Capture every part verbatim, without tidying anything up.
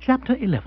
Chapter eleven.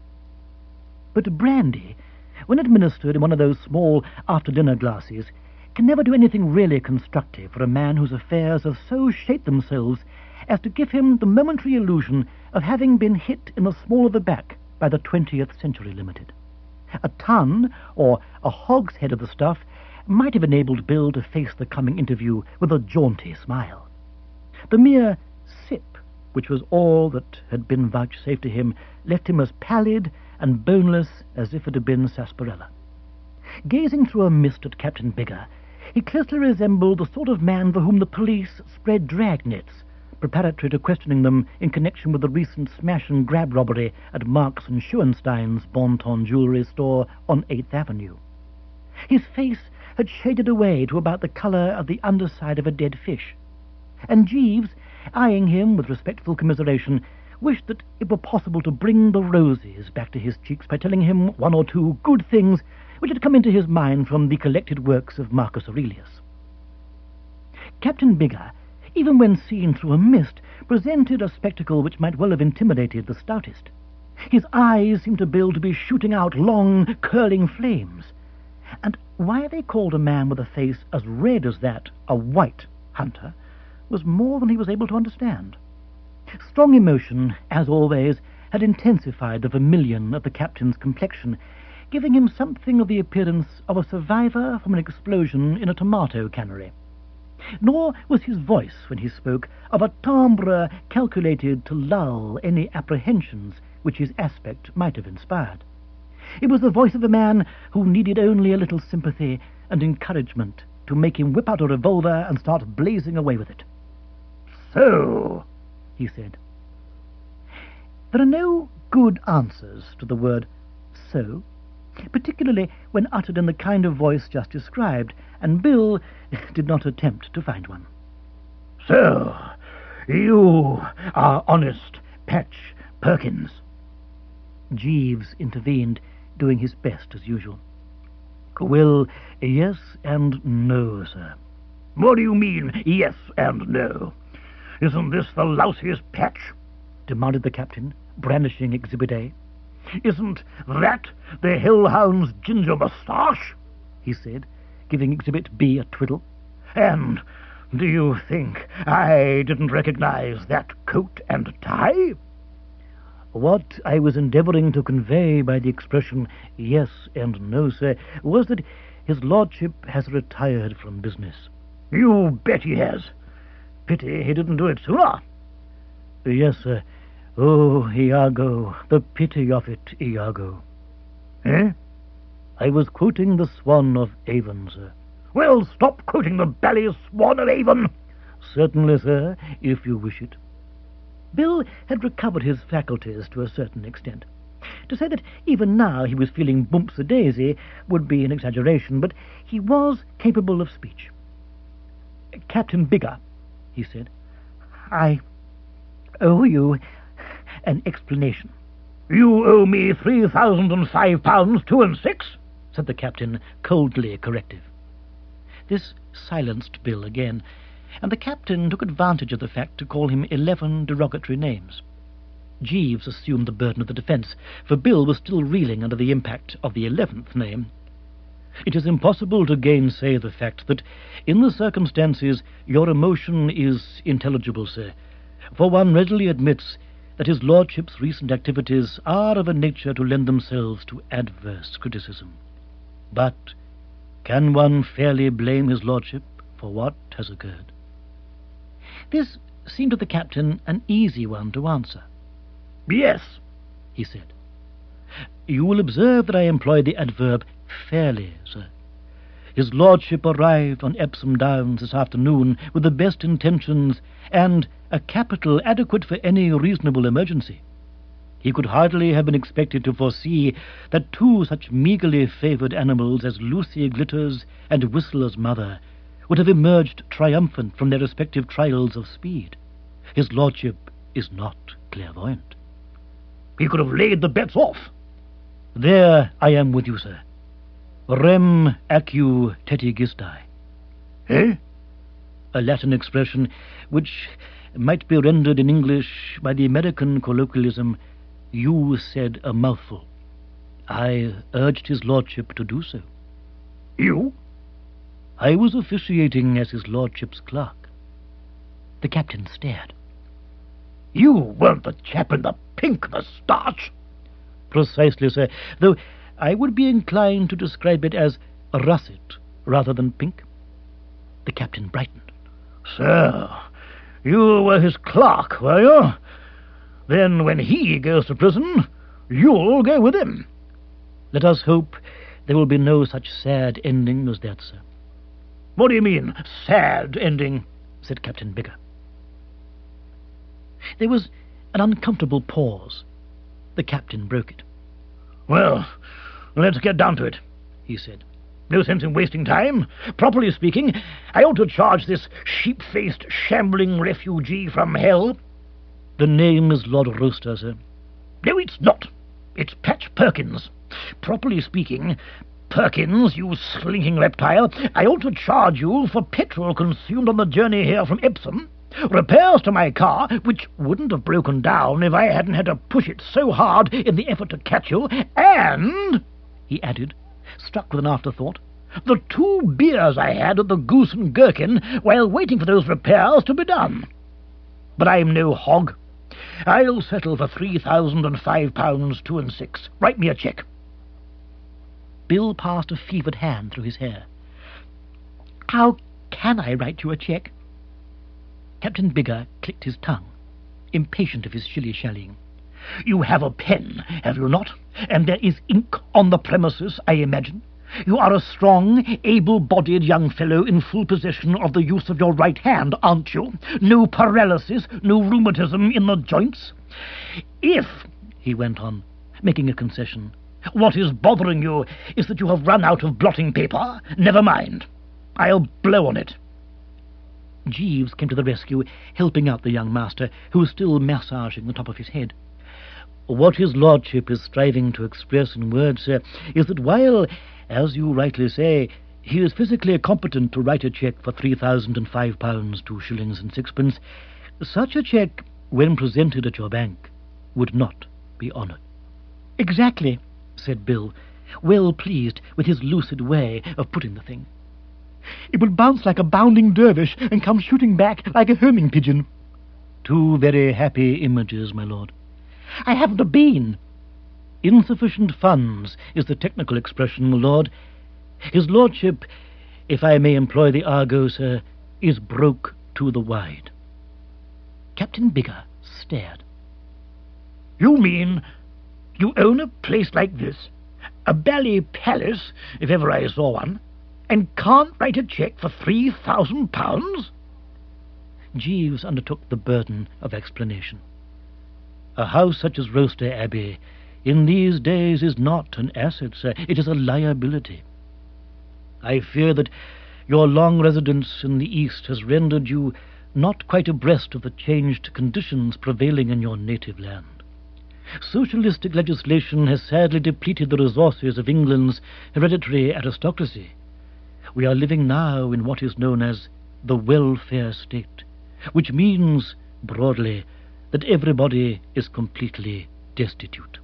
But brandy, when administered in one of those small after-dinner glasses, can never do anything really constructive for a man whose affairs have so shaped themselves as to give him the momentary illusion of having been hit in the small of the back by the twentieth Century Limited. A ton, or a hogshead of the stuff, might have enabled Bill to face the coming interview with a jaunty smile. The mere sip, which was all that had been vouchsafed to him, left him as pallid and boneless as if it had been sarsaparilla. Gazing through a mist at Captain Bigger, he closely resembled the sort of man for whom the police spread dragnets, preparatory to questioning them in connection with the recent smash-and-grab robbery at Marks and Schoenstein's Bon-Ton jewellery store on eighth Avenue. His face had shaded away to about the colour of the underside of a dead fish, and Jeeves, eyeing him with respectful commiseration, wished that it were possible to bring the roses back to his cheeks by telling him one or two good things which had come into his mind from the collected works of Marcus Aurelius. Captain Bigger, even when seen through a mist, presented a spectacle which might well have intimidated the stoutest. His eyes seemed to Bill to be shooting out long, curling flames, and why they called a man with a face as red as that a white hunter was more than he was able to understand. Strong emotion, as always, had intensified the vermilion of the captain's complexion, giving him something of the appearance of a survivor from an explosion in a tomato cannery. Nor was his voice, when he spoke, of a timbre calculated to lull any apprehensions which his aspect might have inspired. It was the voice of a man who needed only a little sympathy and encouragement to make him whip out a revolver and start blazing away with it. "So," he said. There are no good answers to the word "so," particularly when uttered in the kind of voice just described, and Bill did not attempt to find one. "So, you are honest Patch Perkins?" Jeeves intervened, doing his best as usual. "Well, yes and no, sir." "What do you mean, yes and no? Isn't this the lousiest patch?" demanded the captain, brandishing Exhibit A. "Isn't that the hellhound's ginger moustache?" he said, giving Exhibit B a twiddle. "And do you think I didn't recognize that coat and tie?" "What I was endeavouring to convey by the expression yes and no, sir, was that his lordship has retired from business." "You bet he has. Pity he didn't do it sooner." "Yes, sir. Oh, Iago, the pity of it, Iago." "Eh?" "I was quoting the Swan of Avon, sir." "Well, stop quoting the bally Swan of Avon." "Certainly, sir, if you wish it." Bill had recovered his faculties to a certain extent. To say that even now he was feeling bumps-a-daisy would be an exaggeration, but he was capable of speech. "Captain Bigger," he said, "I owe you an explanation." "You owe me three thousand and five pounds two and six," said the captain, coldly corrective. This silenced Bill again, and the captain took advantage of the fact to call him eleven derogatory names. Jeeves assumed the burden of the defence, for Bill was still reeling under the impact of the eleventh name. "It is impossible to gainsay the fact that, in the circumstances, your emotion is intelligible, sir, for one readily admits that his lordship's recent activities are of a nature to lend themselves to adverse criticism. But can one fairly blame his lordship for what has occurred?" This seemed to the captain an easy one to answer. "Yes," he said. "You will observe that I employ the adverb fairly, sir. His lordship arrived on Epsom Downs this afternoon with the best intentions and a capital adequate for any reasonable emergency. He could hardly have been expected to foresee that two such meagerly favoured animals as Lucy Glitters and Whistler's mother would have emerged triumphant from their respective trials of speed. His lordship is not clairvoyant." "He could have laid the bets off." "There I am with you, sir. Rem acu tetigistae." "Eh?" A Latin expression which might be rendered in English by the American colloquialism, You said a mouthful. I urged his lordship to do so. You? I was officiating as his lordship's clerk. The captain stared. You weren't the chap in the pink moustache? Precisely, sir, though I would be inclined to describe it as russet rather than pink. The captain brightened. So, you were his clerk, were you? Then when he goes to prison, you'll go with him. Let us hope there will be no such sad ending as that, sir. What do you mean, sad ending? Said Captain Bigger. There was an uncomfortable pause. The captain broke it. Well, let's get down to it, he said. No sense in wasting time. Properly speaking, I ought to charge this sheep-faced, shambling refugee from hell. The name is Lord Roaster, sir. No, it's not. It's Patch Perkins. Properly speaking, Perkins, you slinking reptile, I ought to charge you for petrol consumed on the journey here from Epsom, repairs to my car, which wouldn't have broken down if I hadn't had to push it so hard in the effort to catch you, and, he added, struck with an afterthought, the two beers I had at the Goose and Gherkin while waiting for those repairs to be done. But I'm no hog. I'll settle for three thousand and five pounds two and six. Write me a cheque. Bill passed a fevered hand through his hair. How can I write you a cheque? Captain Bigger clicked his tongue, impatient of his shilly-shallying. You have a pen, have you not? And there is ink on the premises, I imagine. You are a strong, able-bodied young fellow in full possession of the use of your right hand, aren't you? No paralysis, no rheumatism in the joints. If, he went on, making a concession, what is bothering you is that you have run out of blotting paper, never mind. I'll blow on it. Jeeves came to the rescue, helping out the young master, who was still massaging the top of his head. What his lordship is striving to express in words, sir, is that while, as you rightly say, he is physically competent to write a cheque for three thousand and five pounds, two shillings and sixpence, such a cheque, when presented at your bank, would not be honoured. Exactly, said Bill, well pleased with his lucid way of putting the thing. It would bounce like a bounding dervish and come shooting back like a homing pigeon. Two very happy images, my lord. I haven't a bean. Insufficient funds is the technical expression, my lord. His lordship, if I may employ the argot, sir, is broke to the wide. Captain Bigger stared. You mean you own a place like this, a bally palace, if ever I saw one, and can't write a cheque for three thousand pounds? Jeeves undertook the burden of explanation. A house such as Roaster Abbey in these days is not an asset, sir. It is a liability. I fear that your long residence in the East has rendered you not quite abreast of the changed conditions prevailing in your native land. Socialistic legislation has sadly depleted the resources of England's hereditary aristocracy. We are living now in what is known as the welfare state, which means, broadly, that everybody is completely destitute.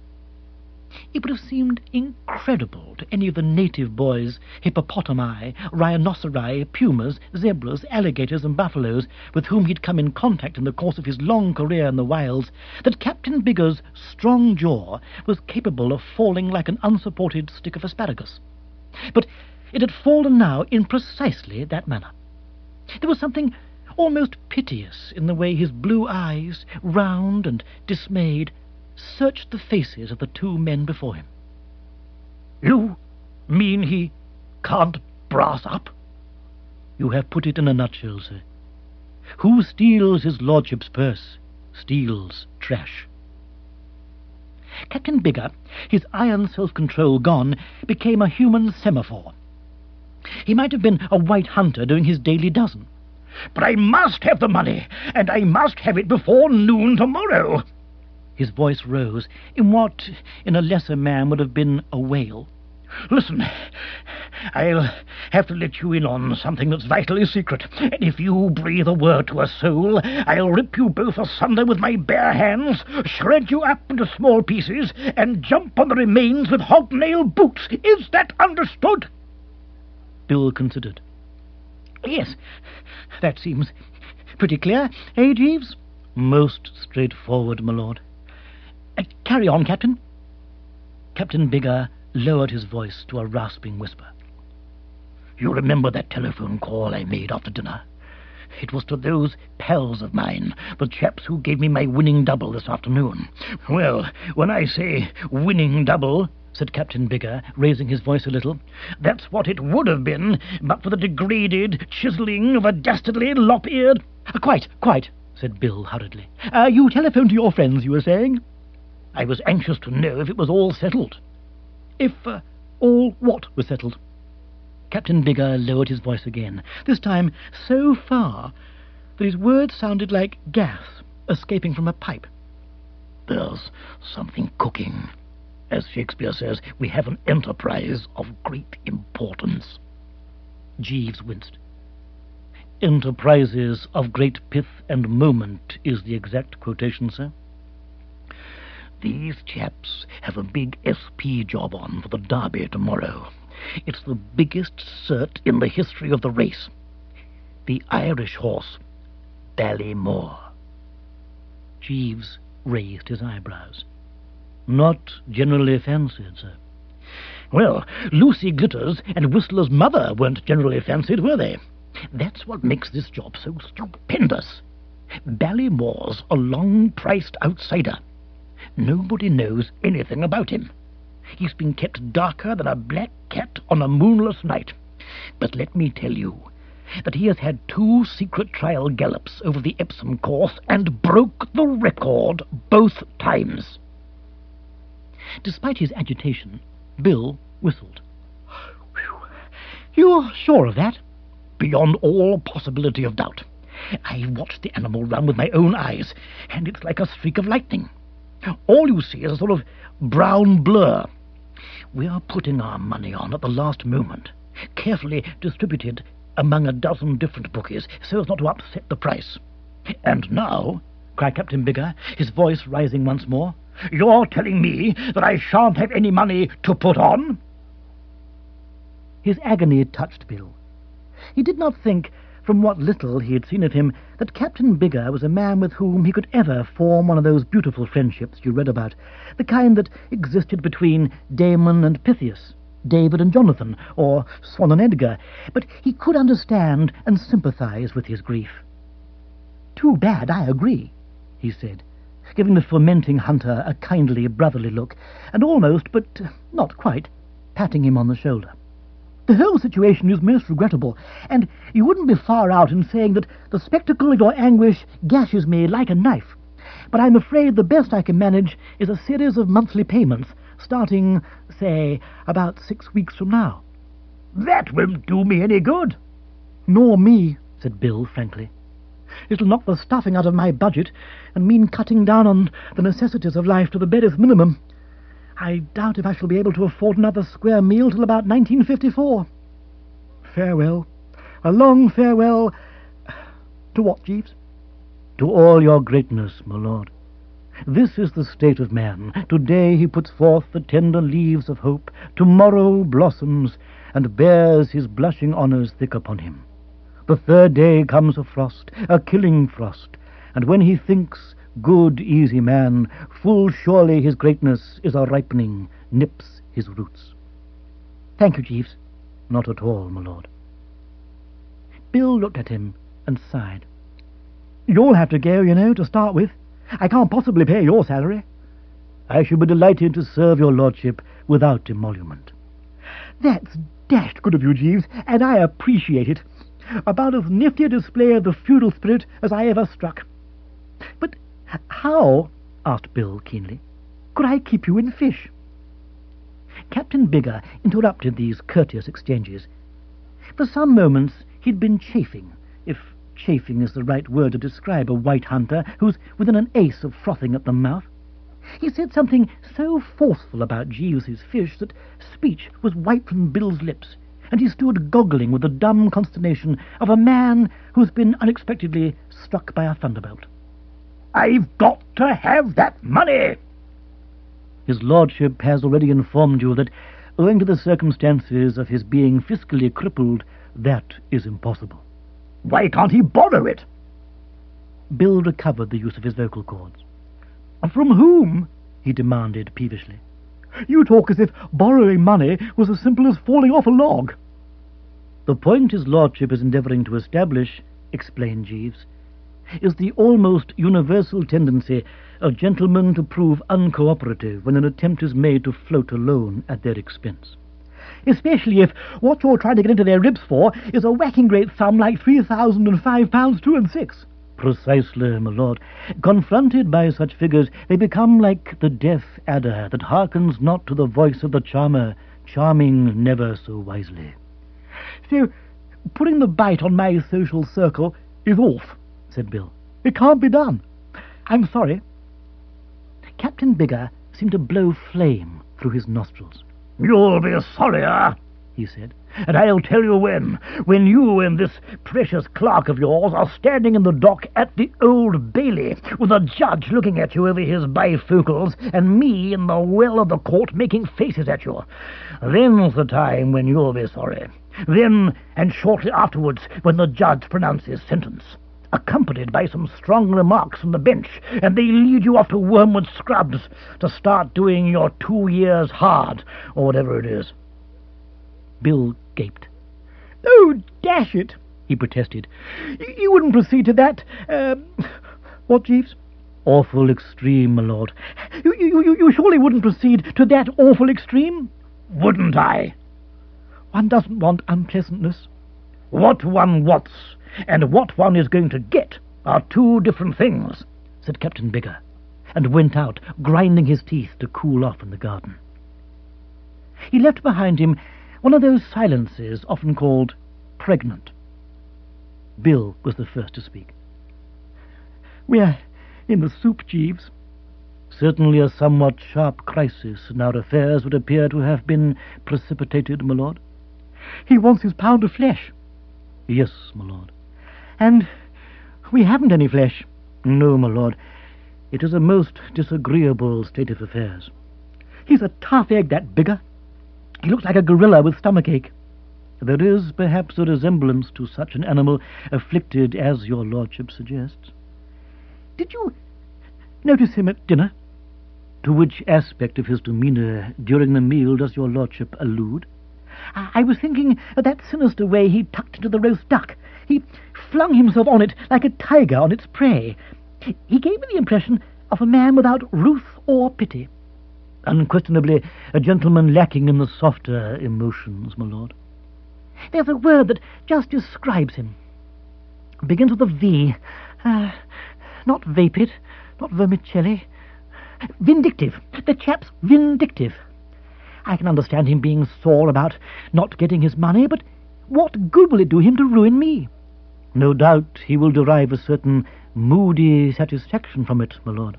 It would have seemed incredible to any of the native boys, hippopotami, rhinoceri, pumas, zebras, alligators, and buffaloes with whom he'd come in contact in the course of his long career in the wilds, that Captain Bigger's strong jaw was capable of falling like an unsupported stick of asparagus. But it had fallen now in precisely that manner. There was something almost piteous in the way his blue eyes, round and dismayed, searched the faces of the two men before him. You mean he can't brass up? You have put it in a nutshell, sir. Who steals his lordship's purse steals trash. Captain Bigger, his iron self-control gone, became a human semaphore. He might have been a white hunter doing his daily dozen. But I must have the money, and I must have it before noon tomorrow. His voice rose in what, in a lesser man, would have been a wail. Listen, I'll have to let you in on something that's vitally secret, and if you breathe a word to a soul, I'll rip you both asunder with my bare hands, shred you up into small pieces, and jump on the remains with hobnail boots. Is that understood? Bill considered. Yes, that seems pretty clear, eh, Jeeves? Most straightforward, my lord. Uh, carry on, Captain. Captain Bigger lowered his voice to a rasping whisper. You remember that telephone call I made after dinner? It was to those pals of mine, the chaps who gave me my winning double this afternoon. Well, when I say winning double, said Captain Bigger, raising his voice a little, that's what it would have been, but for the degraded chiselling of a dastardly lop-eared... Uh, quite, quite, said Bill hurriedly. Uh, you telephoned to your friends, you were saying? I was anxious to know if it was all settled. If uh, all what was settled? Captain Bigger lowered his voice again, this time so far that his words sounded like gas escaping from a pipe. There's something cooking. As Shakespeare says, we have an enterprise of great importance. Jeeves winced. Enterprises of great pith and moment is the exact quotation, sir. These chaps have a big S P job on for the Derby tomorrow. It's the biggest cert in the history of the race. The Irish horse, Ballymore. Jeeves raised his eyebrows. Not generally fancied, sir. Well, Lucy Glitters and Whistler's mother weren't generally fancied, were they? That's what makes this job so stupendous. Ballymore's a long-priced outsider. Nobody knows anything about him. He's been kept darker than a black cat on a moonless night. But let me tell you that he has had two secret trial gallops over the Epsom course and broke the record both times. Despite his agitation, Bill whistled. You're sure of that? Beyond all possibility of doubt. I watched the animal run with my own eyes, and it's like a streak of lightning. All you see is a sort of brown blur. We are putting our money on at the last moment, carefully distributed among a dozen different bookies, so as not to upset the price. And now, cried Captain Bigger, his voice rising once more, you're telling me that I shan't have any money to put on? His agony touched Bill. He did not think, from what little he had seen of him, that Captain Bigger was a man with whom he could ever form one of those beautiful friendships you read about, the kind that existed between Damon and Pythias, David and Jonathan, or Swan and Edgar, but he could understand and sympathize with his grief. Too bad, I agree, he said, giving the fermenting hunter a kindly, brotherly look, and almost, but not quite, patting him on the shoulder. The whole situation is most regrettable, and you wouldn't be far out in saying that the spectacle of your anguish gashes me like a knife. But I'm afraid the best I can manage is a series of monthly payments, starting, say, about six weeks from now. That won't do me any good. Nor me, said Bill frankly. It'll knock the stuffing out of my budget and mean cutting down on the necessities of life to the barest minimum. I doubt if I shall be able to afford another square meal till about nineteen fifty-four. Farewell. A long farewell. To what, Jeeves? To all your greatness, my lord. This is the state of man. Today he puts forth the tender leaves of hope. Tomorrow blossoms, and bears his blushing honours thick upon him. The third day comes a frost, a killing frost, and when he thinks, good, easy man, full surely his greatness is a ripening, nips his roots. Thank you, Jeeves. Not at all, my lord. Bill looked at him and sighed. You'll have to go, you know, to start with. I can't possibly pay your salary. I shall be delighted to serve your lordship without emolument. That's dashed good of you, Jeeves, and I appreciate it. About as nifty a display of the feudal spirit as I ever struck. But how, asked Bill keenly, could I keep you in fish? Captain Bigger interrupted these courteous exchanges. For some moments he'd been chafing, if chafing is the right word to describe a white hunter who's within an ace of frothing at the mouth. He said something so forceful about Jeeves's fish that speech was wiped from Bill's lips, and he stood goggling with the dumb consternation of a man who's been unexpectedly struck by a thunderbolt. "I've got to have that money!" His lordship has already informed you that, owing to the circumstances of his being fiscally crippled, that is impossible. "Why can't he borrow it?" Bill recovered the use of his vocal cords. "From whom?" he demanded peevishly. "You talk as if borrowing money was as simple as falling off a log." "The point his lordship is endeavouring to establish," explained Jeeves, "is the almost universal tendency of gentlemen to prove uncooperative when an attempt is made to float a loan at their expense. Especially if what you're trying to get into their ribs for is a whacking great sum like three thousand and five pounds two and six. "Precisely, my lord. Confronted by such figures, they become like the deaf adder that hearkens not to the voice of the charmer, charming never so wisely." "So, putting the bite on my social circle is off," said Bill. "It can't be done. I'm sorry." Captain Bigger seemed to blow flame through his nostrils. "You'll be sorrier," he said, "and I'll tell you when. When you and this precious clerk of yours are standing in the dock at the Old Bailey, with a judge looking at you over his bifocals, and me in the well of the court making faces at you. Then's the time when you'll be sorry. Then, and shortly afterwards, when the judge pronounces sentence, accompanied by some strong remarks from the bench, and they lead you off to Wormwood Scrubs to start doing your two years hard, or whatever it is." Bill gaped. "Oh, dash it," he protested. "You wouldn't proceed to that... Uh, what, Jeeves?" "Awful extreme, my lord." You, you, you surely wouldn't proceed to that awful extreme?" "Wouldn't I?" "One doesn't want unpleasantness." "What one wants and what one is going to get are two different things," said Captain Bigger, and went out, grinding his teeth to cool off in the garden. He left behind him one of those silences often called pregnant. Bill was the first to speak. "We're in the soup, Jeeves." "Certainly a somewhat sharp crisis in our affairs would appear to have been precipitated, my lord." "He wants his pound of flesh." "Yes, my lord." "And we haven't any flesh." "No, my lord. It is a most disagreeable state of affairs." "He's a tough egg, that Bigger. He looks like a gorilla with stomachache." "There is perhaps a resemblance to such an animal afflicted as your lordship suggests." "Did you notice him at dinner?" "To which aspect of his demeanour during the meal does your lordship allude?" "I was thinking of that sinister way he tucked into the roast duck. He flung himself on it like a tiger on its prey. He gave me the impression of a man without ruth or pity." "Unquestionably a gentleman lacking in the softer emotions, my lord." "There's a word that just describes him. Begins with a V. Uh, not vapid, not vermicelli. Vindictive. The chap's vindictive. I can understand him being sore about not getting his money, but what good will it do him to ruin me?" "No doubt he will derive a certain moody satisfaction from it, my lord."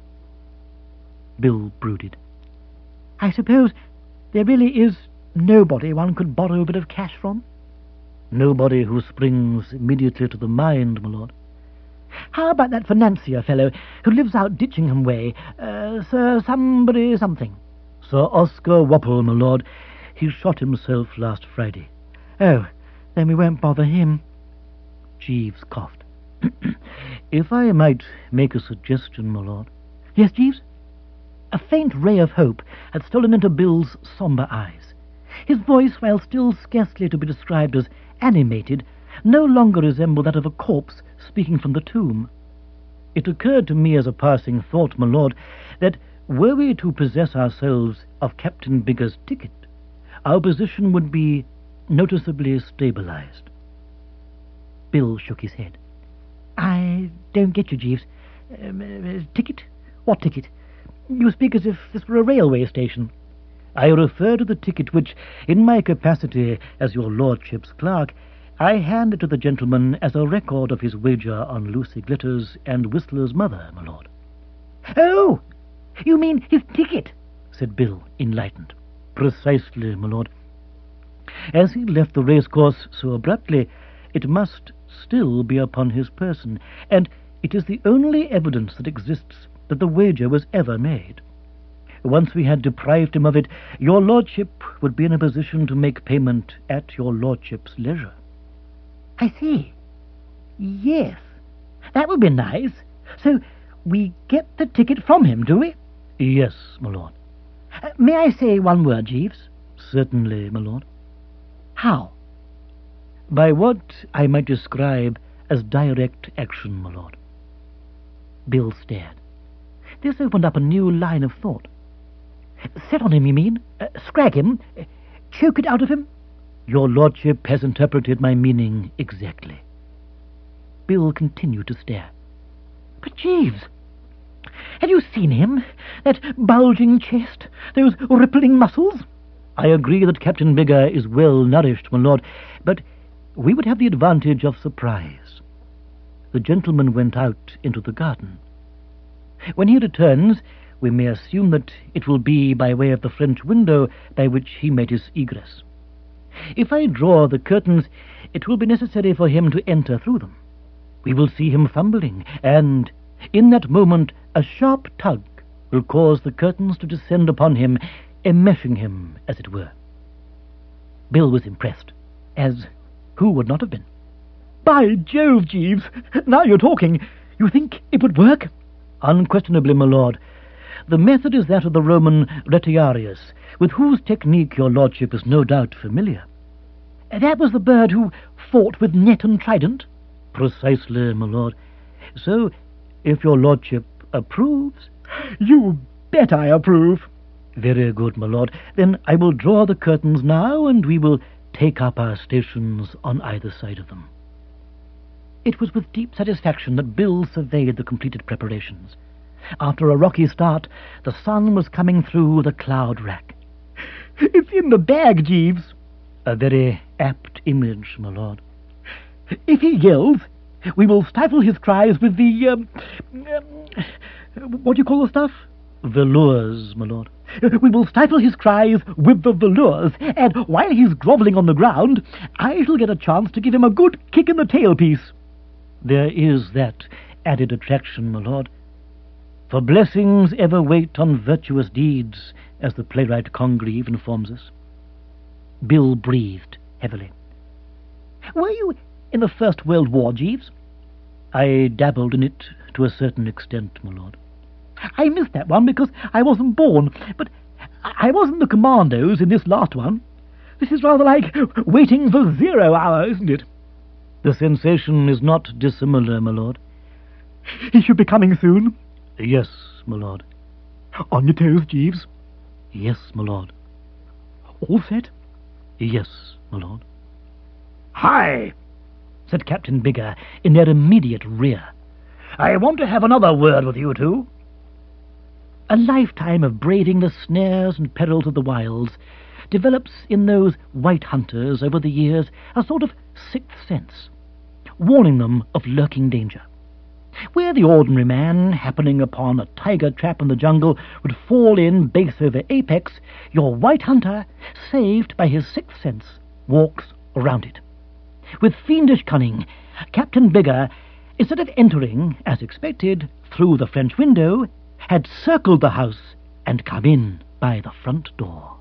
Bill brooded. "I suppose there really is nobody one could borrow a bit of cash from?" "Nobody who springs immediately to the mind, my lord." "How about that financier fellow who lives out Ditchingham way, uh, Sir somebody something?" "Sir Oscar Wapple, my lord. He shot himself last Friday." "Oh, then we won't bother him." Jeeves coughed. "If I might make a suggestion, my lord." "Yes, Jeeves?" A faint ray of hope had stolen into Bill's sombre eyes. His voice, while still scarcely to be described as animated, no longer resembled that of a corpse speaking from the tomb. "It occurred to me as a passing thought, my lord, that were we to possess ourselves of Captain Bigger's ticket, our position would be noticeably stabilized." Bill shook his head. "I don't get you, Jeeves. Um, uh, ticket? What ticket? You speak as if this were a railway station." "I refer to the ticket which, in my capacity as your lordship's clerk, I handed to the gentleman as a record of his wager on Lucy Glitters and Whistler's mother, my lord." "Oh, You mean his ticket? said Bill, enlightened. Precisely, my lord. As he left the racecourse so abruptly, it must still be upon his person, and it is the only evidence that exists that the wager was ever made. Once we had deprived him of it, your lordship would be in a position to make payment at your lordship's leisure. I see. Yes, that would be nice. So we get the ticket from him, do we? Yes, my lord. Uh, may I say one word, Jeeves? Certainly, my lord. How? By what I might describe as direct action, my lord. Bill stared. This opened up a new line of thought. Set on him, you mean? Uh, scrag him? Uh, choke it out of him? Your lordship has interpreted my meaning exactly. Bill continued to stare. But, Jeeves, have you seen him? That bulging chest? Those rippling muscles? I agree that Captain Bigger is well nourished, my lord, but we would have the advantage of surprise. The gentleman went out into the garden. When he returns, we may assume that it will be by way of the French window by which he made his egress. If I draw the curtains, it will be necessary for him to enter through them. We will see him fumbling, and in that moment a sharp tug will cause the curtains to descend upon him, enmeshing him, as it were. Bill was impressed, as who would not have been? By Jove, Jeeves, now you're talking. You think it would work? Unquestionably, my lord. The method is that of the Roman Retiarius, with whose technique your lordship is no doubt familiar. That was the bird who fought with net and trident? Precisely, my lord. So, if your lordship approves... You bet I approve. Very good, my lord. Then I will draw the curtains now, and we will take up our stations on either side of them. It was with deep satisfaction that Bill surveyed the completed preparations. After a rocky start, the sun was coming through the cloud rack. It's in the bag, Jeeves. A very apt image, my lord. If he yells, we will stifle his cries with the, um, um, what do you call the stuff? Velours, my lord. We will stifle his cries with the velours, and while he's grovelling on the ground, I shall get a chance to give him a good kick in the tailpiece. There is that added attraction, my lord. For blessings ever wait on virtuous deeds, as the playwright Congreve informs us. Bill breathed heavily. Were you in the First World War, Jeeves? I dabbled in it to a certain extent, my lord. I missed that one because I wasn't born, but I was in the commandos in this last one. This is rather like waiting for zero hour, isn't it? The sensation is not dissimilar, my lord. He should be coming soon. Yes, my lord. On your toes, Jeeves? Yes, my lord. All set? Yes, my lord. Hi, said Captain Bigger in their immediate rear. I want to have another word with you two. A lifetime of braving the snares and perils of the wilds develops in those white hunters over the years a sort of sixth sense, warning them of lurking danger. Where the ordinary man, happening upon a tiger trap in the jungle, would fall in base over apex, your white hunter, saved by his sixth sense, walks around it. With fiendish cunning, Captain Bigger, instead of entering, as expected, through the French window, had circled the house and come in by the front door.